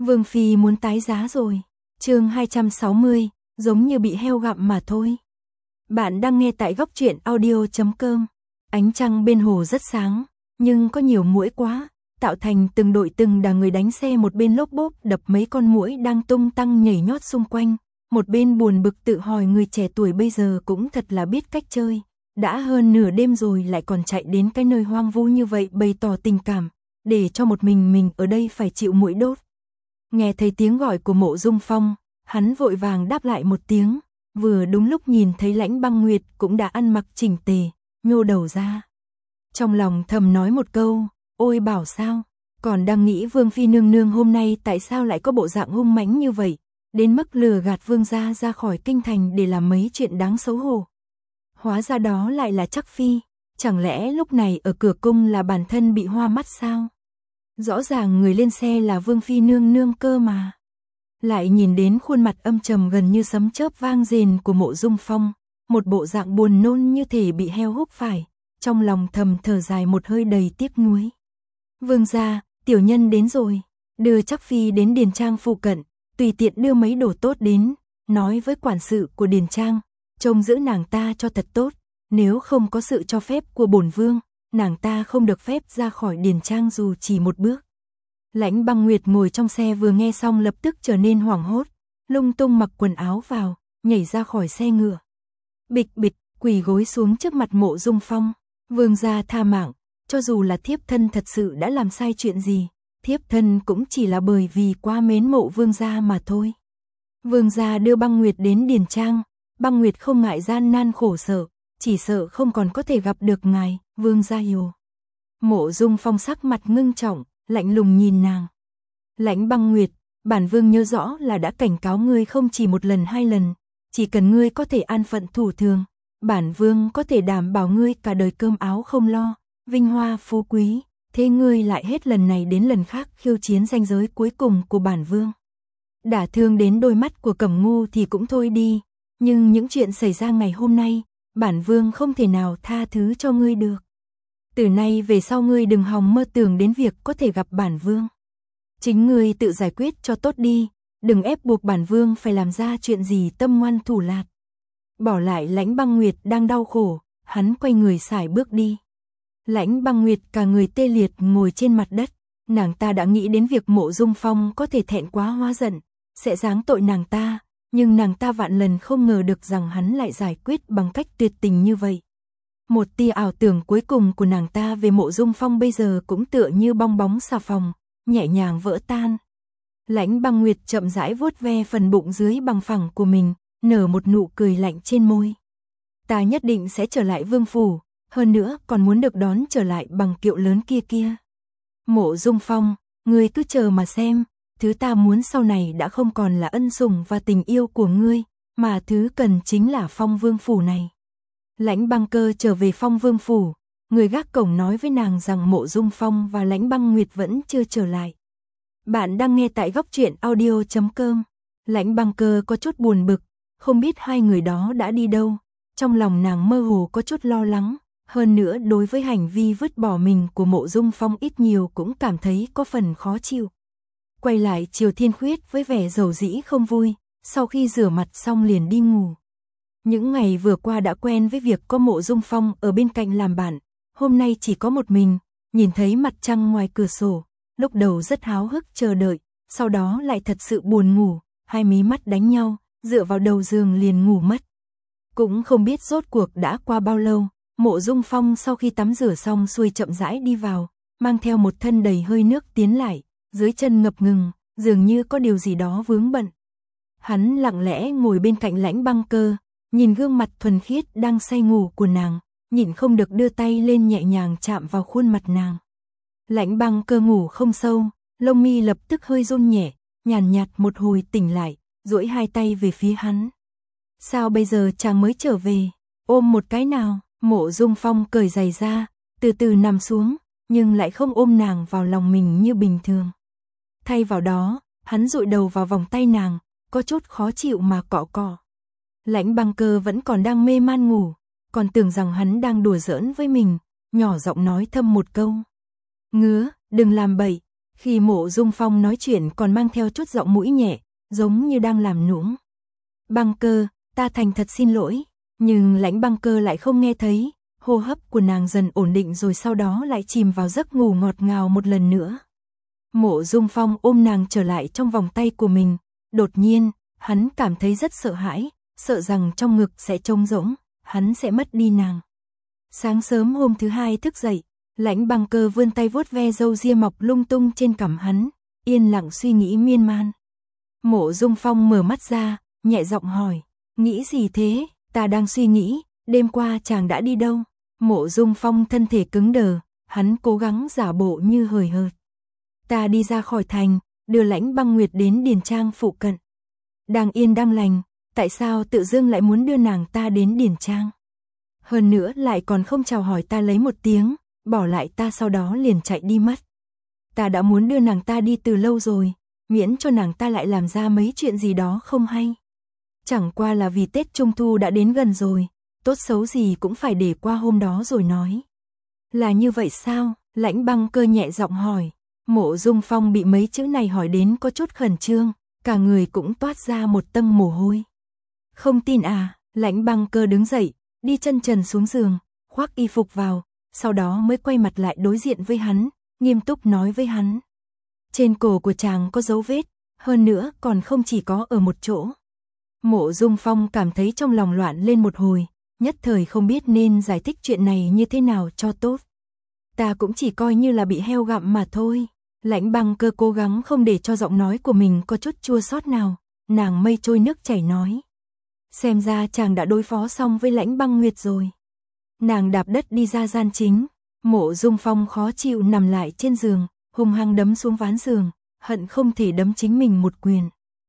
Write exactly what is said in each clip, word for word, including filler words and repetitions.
Vương phi muốn tái giá rồi. Chương hai trăm sáu mươi, giống như bị heo gặm mà thôi. Bạn đang nghe tại góc truyện audio chấm com. Ánh trăng bên hồ rất sáng, nhưng có nhiều muỗi quá, tạo thành từng đội từng đà người đánh xe, một bên lốp bốp đập mấy con muỗi đang tung tăng nhảy nhót xung quanh, một bên buồn bực tự hỏi người trẻ tuổi bây giờ cũng thật là biết cách chơi, đã hơn nửa đêm rồi lại còn chạy đến cái nơi hoang vu như vậy bày tỏ tình cảm, để cho một mình mình ở đây phải chịu muỗi đốt. Nghe thấy tiếng gọi của Mộ Dung Phong, hắn vội vàng đáp lại một tiếng, vừa đúng lúc nhìn thấy Lãnh Băng Nguyệt cũng đã ăn mặc chỉnh tề, nhô đầu ra. Trong lòng thầm nói một câu, ôi bảo sao, còn đang nghĩ Vương phi nương nương hôm nay tại sao lại có bộ dạng hung mãnh như vậy, đến mức lừa gạt Vương gia ra khỏi kinh thành để làm mấy chuyện đáng xấu hổ. Hóa ra đó lại là Trắc phi, chẳng lẽ lúc này ở cửa cung là bản thân bị hoa mắt sao? Rõ ràng người lên xe là Vương phi nương nương cơ mà. Lại nhìn đến khuôn mặt âm trầm gần như sấm chớp vang rền của Mộ Dung Phong, một bộ dạng buồn nôn như thể bị heo húc phải, trong lòng thầm thở dài một hơi đầy tiếc nuối. Vương gia, tiểu nhân đến rồi, đưa Trắc phi đến điền trang phụ cận, tùy tiện đưa mấy đồ tốt đến, nói với quản sự của điền trang, trông giữ nàng ta cho thật tốt, nếu không có sự cho phép của bổn vương, nàng ta không được phép ra khỏi điền trang dù chỉ một bước. Lãnh Băng Nguyệt ngồi trong xe vừa nghe xong lập tức trở nên hoảng hốt, lung tung mặc quần áo vào, nhảy ra khỏi xe ngựa. Bịch bịch, quỳ gối xuống trước mặt Mộ Dung Phong, vương gia tha mạng, cho dù là thiếp thân thật sự đã làm sai chuyện gì, thiếp thân cũng chỉ là bởi vì quá mến mộ vương gia mà thôi. Vương gia đưa Băng Nguyệt đến điền trang, Băng Nguyệt không ngại gian nan khổ sở, chỉ sợ không còn có thể gặp được ngài, vương gia hiểu. Mộ Dung Phong sắc mặt ngưng trọng, lạnh lùng nhìn nàng. Lãnh Băng Nguyệt, bản vương nhớ rõ là đã cảnh cáo ngươi không chỉ một lần hai lần, chỉ cần ngươi có thể an phận thủ thường, bản vương có thể đảm bảo ngươi cả đời cơm áo không lo, vinh hoa phú quý, thế ngươi lại hết lần này đến lần khác khiêu chiến ranh giới cuối cùng của bản vương. Đả thương đến đôi mắt của Cẩm Ngu thì cũng thôi đi, nhưng những chuyện xảy ra ngày hôm nay, bản vương không thể nào tha thứ cho ngươi được. Từ nay về sau ngươi đừng hòng mơ tưởng đến việc có thể gặp bản vương. Chính ngươi tự giải quyết cho tốt đi, đừng ép buộc bản vương phải làm ra chuyện gì tâm ngoan thủ lạt. Bỏ lại Lãnh Băng Nguyệt đang đau khổ, hắn quay người sải bước đi. Lãnh Băng Nguyệt cả người tê liệt ngồi trên mặt đất, nàng ta đã nghĩ đến việc Mộ Dung Phong có thể thẹn quá hóa giận, sẽ giáng tội nàng ta, nhưng nàng ta vạn lần không ngờ được rằng hắn lại giải quyết bằng cách tuyệt tình như vậy. Một tia ảo tưởng cuối cùng của nàng ta về Mộ Dung Phong bây giờ cũng tựa như bong bóng xà phòng, nhẹ nhàng vỡ tan. Lãnh Băng Nguyệt chậm rãi vuốt ve phần bụng dưới bằng phẳng của mình, nở một nụ cười lạnh trên môi. Ta nhất định sẽ trở lại vương phủ, hơn nữa còn muốn được đón trở lại bằng kiệu lớn kia kia. Mộ Dung Phong, ngươi cứ chờ mà xem, thứ ta muốn sau này đã không còn là ân sủng và tình yêu của ngươi, mà thứ cần chính là Phong Vương phủ này. Lãnh Băng Cơ trở về Phong Vương phủ, người gác cổng nói với nàng rằng Mộ Dung Phong và Lãnh Băng Nguyệt vẫn chưa trở lại. Bạn đang nghe tại góc truyện audio chấm com. Lãnh Băng Cơ có chút buồn bực, không biết hai người đó đã đi đâu, trong lòng nàng mơ hồ có chút lo lắng, hơn nữa đối với hành vi vứt bỏ mình của Mộ Dung Phong ít nhiều cũng cảm thấy có phần khó chịu. Quay lại Triều Thiên Khuyết với vẻ dầu dĩ không vui, sau khi rửa mặt xong liền đi ngủ. Những ngày vừa qua đã quen với việc có Mộ Dung Phong ở bên cạnh làm bạn, hôm nay chỉ có một mình, nhìn thấy mặt trăng ngoài cửa sổ, lúc đầu rất háo hức chờ đợi, sau đó lại thật sự buồn ngủ, hai mí mắt đánh nhau, dựa vào đầu giường liền ngủ mất. Cũng không biết rốt cuộc đã qua bao lâu, Mộ Dung Phong sau khi tắm rửa xong xuôi chậm rãi đi vào, mang theo một thân đầy hơi nước tiến lại, dưới chân ngập ngừng, dường như có điều gì đó vướng bận. Hắn lặng lẽ ngồi bên cạnh Lãnh Băng Cơ, nhìn gương mặt thuần khiết đang say ngủ của nàng, nhịn không được đưa tay lên nhẹ nhàng chạm vào khuôn mặt nàng. Lãnh Băng Cơ ngủ không sâu, lông mi lập tức hơi run nhẹ, nhàn nhạt một hồi tỉnh lại, duỗi hai tay về phía hắn. Sao bây giờ chàng mới trở về, ôm một cái nào? Mộ Dung Phong cởi giày ra, từ từ nằm xuống, nhưng lại không ôm nàng vào lòng mình như bình thường. Thay vào đó, hắn dụi đầu vào vòng tay nàng, có chút khó chịu mà cọ cọ. Lãnh Băng Cơ vẫn còn đang mê man ngủ, còn tưởng rằng hắn đang đùa giỡn với mình, nhỏ giọng nói thầm một câu. Ngứa, đừng làm bậy, Khi Mộ Dung Phong nói chuyện còn mang theo chút giọng mũi nhẹ, giống như đang làm nũng. Băng Cơ, ta thành thật xin lỗi, nhưng Lãnh Băng Cơ lại không nghe thấy, hô hấp của nàng dần ổn định rồi sau đó lại chìm vào giấc ngủ ngọt ngào một lần nữa. Mộ Dung Phong ôm nàng trở lại trong vòng tay của mình, đột nhiên, hắn cảm thấy rất sợ hãi, sợ rằng trong ngực sẽ trống rỗng, hắn sẽ mất đi nàng. Sáng sớm hôm thứ hai thức dậy, Lãnh Băng Cơ vươn tay vuốt ve râu ria mọc lung tung trên cằm hắn, yên lặng suy nghĩ miên man. Mộ Dung Phong mở mắt ra, nhẹ giọng hỏi, nghĩ gì thế? Ta đang suy nghĩ, đêm qua chàng đã đi đâu? Mộ Dung Phong thân thể cứng đờ, hắn cố gắng giả bộ như hời hợt. Ta đi ra khỏi thành, đưa Lãnh Băng Nguyệt đến Điền Trang phụ cận. Đang yên đang lành, tại sao tự dưng lại muốn đưa nàng ta đến Điền Trang? Hơn nữa lại còn không chào hỏi ta lấy một tiếng, bỏ lại ta sau đó liền chạy đi mất. Ta đã muốn đưa nàng ta đi từ lâu rồi, miễn cho nàng ta lại làm ra mấy chuyện gì đó không hay. Chẳng qua là vì Tết Trung Thu đã đến gần rồi, tốt xấu gì cũng phải để qua hôm đó rồi nói. Là như vậy sao? Lãnh Băng Cơ nhẹ giọng hỏi. Mộ Dung Phong bị mấy chữ này hỏi đến có chút khẩn trương, cả người cũng toát ra một tầng mồ hôi. Không tin à? Lãnh Băng Cơ đứng dậy, đi chân trần xuống giường, khoác y phục vào, sau đó mới quay mặt lại đối diện với hắn, nghiêm túc nói với hắn. Trên cổ của chàng có dấu vết, hơn nữa còn không chỉ có ở một chỗ. Mộ Dung Phong cảm thấy trong lòng loạn lên một hồi, nhất thời không biết nên giải thích chuyện này như thế nào cho tốt. Ta cũng chỉ coi như là bị heo gặm mà thôi. Lãnh Băng Cơ cố gắng không để cho giọng nói của mình có chút chua xót nào, nàng mây trôi nước chảy nói. Xem ra chàng đã đối phó xong với Lãnh Băng Nguyệt rồi. Nàng đạp đất đi ra gian chính, Mộ Dung Phong khó chịu nằm lại trên giường, hung hăng đấm xuống ván giường, hận không thể đấm chính mình một quyền.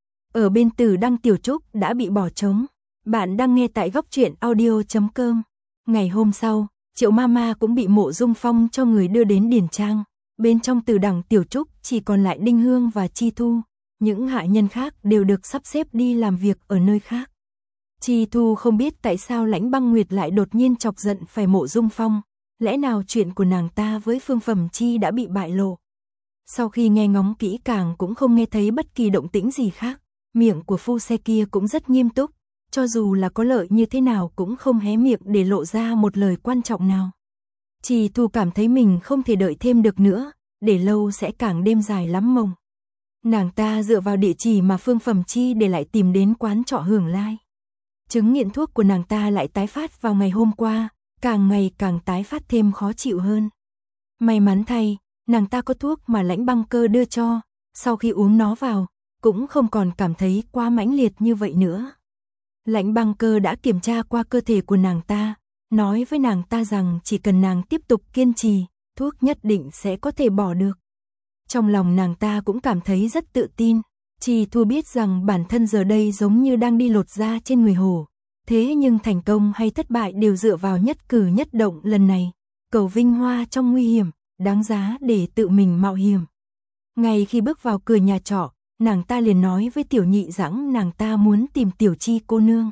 Ở bên Tử Đăng Tiểu Trúc đã bị bỏ trống. Bạn đang nghe tại góc truyện audio chấm com. Ngày hôm sau, Triệu Mama cũng bị Mộ Dung Phong cho người đưa đến Điền Trang. Bên trong Tử Đằng Tiểu Trúc chỉ còn lại Đinh Hương và Chi Thu, những hạ nhân khác đều được sắp xếp đi làm việc ở nơi khác. Chi Thu không biết tại sao Lãnh Băng Nguyệt lại đột nhiên chọc giận phải Mộ Dung Phong, lẽ nào chuyện của nàng ta với Phương Phẩm Chi đã bị bại lộ. Sau khi nghe ngóng kỹ càng cũng không nghe thấy bất kỳ động tĩnh gì khác, miệng của phu xe kia cũng rất nghiêm túc, cho dù là có lợi như thế nào cũng không hé miệng để lộ ra một lời quan trọng nào. Chi Thu cảm thấy mình không thể đợi thêm được nữa, để lâu sẽ càng đêm dài lắm mộng. Nàng ta dựa vào địa chỉ mà Phương Phẩm Chi để lại tìm đến quán trọ Hưởng Lai. Chứng nghiện thuốc của nàng ta lại tái phát vào ngày hôm qua, càng ngày càng tái phát thêm khó chịu hơn. May mắn thay, nàng ta có thuốc mà Lãnh Băng Cơ đưa cho, sau khi uống nó vào, cũng không còn cảm thấy quá mãnh liệt như vậy nữa. Lãnh Băng Cơ đã kiểm tra qua cơ thể của nàng ta, nói với nàng ta rằng chỉ cần nàng tiếp tục kiên trì, thuốc nhất định sẽ có thể bỏ được. Trong lòng nàng ta cũng cảm thấy rất tự tin, Chi Thu biết rằng bản thân giờ đây giống như đang đi lột da trên người hổ, thế nhưng thành công hay thất bại đều dựa vào nhất cử nhất động lần này, cầu vinh hoa trong nguy hiểm, đáng giá để tự mình mạo hiểm. Ngay khi bước vào cửa nhà trọ, nàng ta liền nói với Tiểu Nhị rằng nàng ta muốn tìm Tiểu Chi cô nương.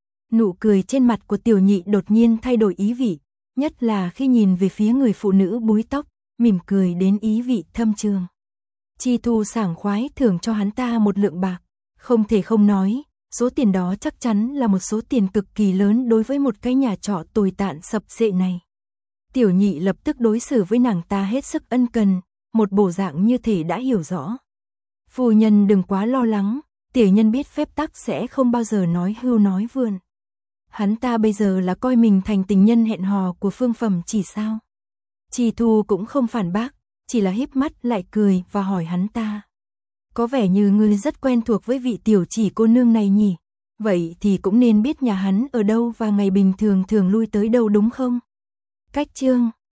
Nụ cười trên mặt của Tiểu Nhị đột nhiên thay đổi ý vị, nhất là khi nhìn về phía người phụ nữ búi tóc, mỉm cười đến ý vị thâm trường. Chi Thu sảng khoái thưởng cho hắn ta một lượng bạc, không thể không nói, số tiền đó chắc chắn là một số tiền cực kỳ lớn đối với một cái nhà trọ tồi tàn sập xệ này. Tiểu Nhị lập tức đối xử với nàng ta hết sức ân cần, một bộ dạng như thể đã hiểu rõ. Phu nhân đừng quá lo lắng, tiểu nhân biết phép tắc sẽ không bao giờ nói hưu nói vượn. Hắn ta bây giờ là coi mình thành tình nhân hẹn hò của Phương Phẩm Chỉ sao? Chi Thu cũng không phản bác, chỉ là híp mắt lại cười và hỏi hắn ta. Có vẻ như ngươi rất quen thuộc với vị Tiểu Chỉ cô nương này nhỉ? Vậy thì cũng nên biết nhà hắn ở đâu và ngày bình thường thường lui tới đâu đúng không? Cách chương